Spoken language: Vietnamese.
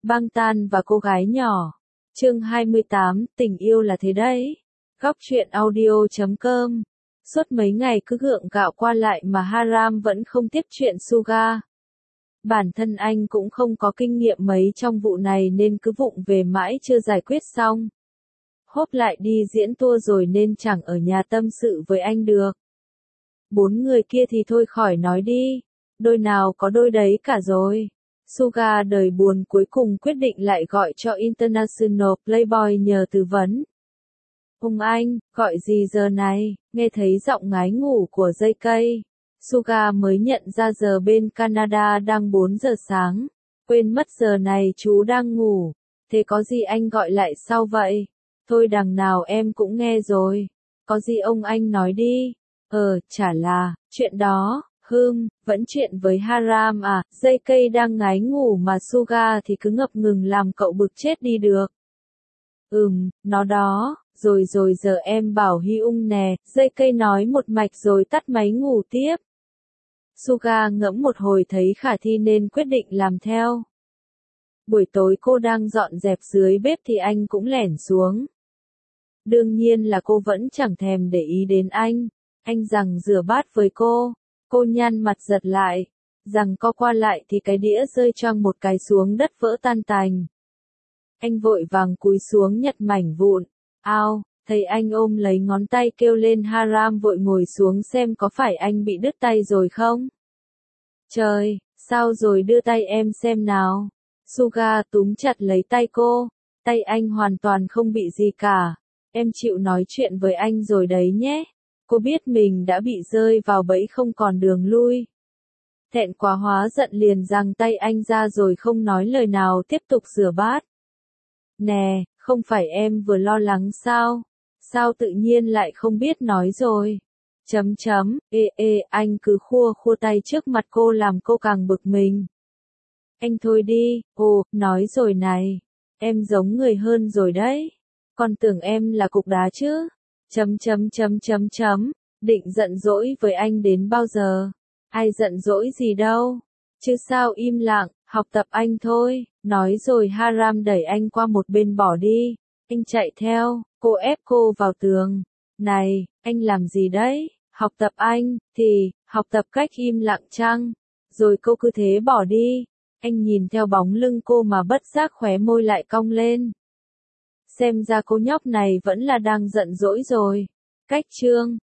Băng Tan và cô gái nhỏ. Chương 28, tình yêu là thế đấy. Góc truyện audio.com. Suốt mấy ngày cứ gượng gạo qua lại mà Haram vẫn không tiếp chuyện Suga. Bản thân anh cũng không có kinh nghiệm mấy trong vụ này nên cứ vụng về mãi chưa giải quyết xong. Hốp lại đi diễn tour rồi nên chẳng ở nhà tâm sự với anh được. 4 người kia thì thôi khỏi nói đi. Đôi nào có đôi đấy cả rồi. Suga đời buồn cuối cùng quyết định lại gọi cho International Playboy nhờ tư vấn. Ông anh, gọi gì giờ này? Nghe thấy giọng ngái ngủ của dây cây. Suga mới nhận ra giờ bên Canada đang 4 giờ sáng. Quên mất giờ này chú đang ngủ. Thế có gì anh gọi lại sau vậy? Thôi đằng nào em cũng nghe rồi. Có gì ông anh nói đi. Chả là, chuyện đó. Vẫn chuyện với Haram à, dây cây đang ngái ngủ mà Suga thì cứ ngập ngừng làm cậu bực chết đi được. Nó đó, rồi giờ em bảo Hyung nè, dây cây nói một mạch rồi tắt máy ngủ tiếp. Suga ngẫm một hồi thấy khả thi nên quyết định làm theo. Buổi tối cô đang dọn dẹp dưới bếp thì anh cũng lẻn xuống. Đương nhiên là cô vẫn chẳng thèm để ý đến anh rằng rửa bát với cô. Cô nhăn mặt giật lại, rằng co qua lại thì cái đĩa rơi choang một cái xuống đất vỡ tan tành. Anh vội vàng cúi xuống nhặt mảnh vụn. Ao, thấy anh ôm lấy ngón tay kêu lên Haram vội ngồi xuống xem có phải anh bị đứt tay rồi không. Trời, sao rồi đưa tay em xem nào. Suga túm chặt lấy tay cô, tay anh hoàn toàn không bị gì cả. Em chịu nói chuyện với anh rồi đấy nhé. Cô biết mình đã bị rơi vào bẫy không còn đường lui. Thẹn quá hóa giận liền giằng tay anh ra rồi không nói lời nào tiếp tục rửa bát. Nè, không phải em vừa lo lắng sao? Sao tự nhiên lại không biết nói rồi? Anh cứ khua tay trước mặt cô làm cô càng bực mình. Anh thôi đi, nói rồi này. Em giống người hơn rồi đấy. Còn tưởng em là cục đá chứ? Định giận dỗi với anh đến bao giờ? Ai giận dỗi gì đâu. Chứ sao im lặng, học tập anh thôi. Nói rồi Haram đẩy anh qua một bên bỏ đi. Anh chạy theo, cô ép cô vào tường. Này, anh làm gì đấy? Học tập anh, thì, học tập cách im lặng chăng? Rồi cô cứ thế bỏ đi. Anh nhìn theo bóng lưng cô mà bất giác khóe môi lại cong lên. Xem ra cô nhóc này vẫn là đang giận dỗi rồi. Cách chương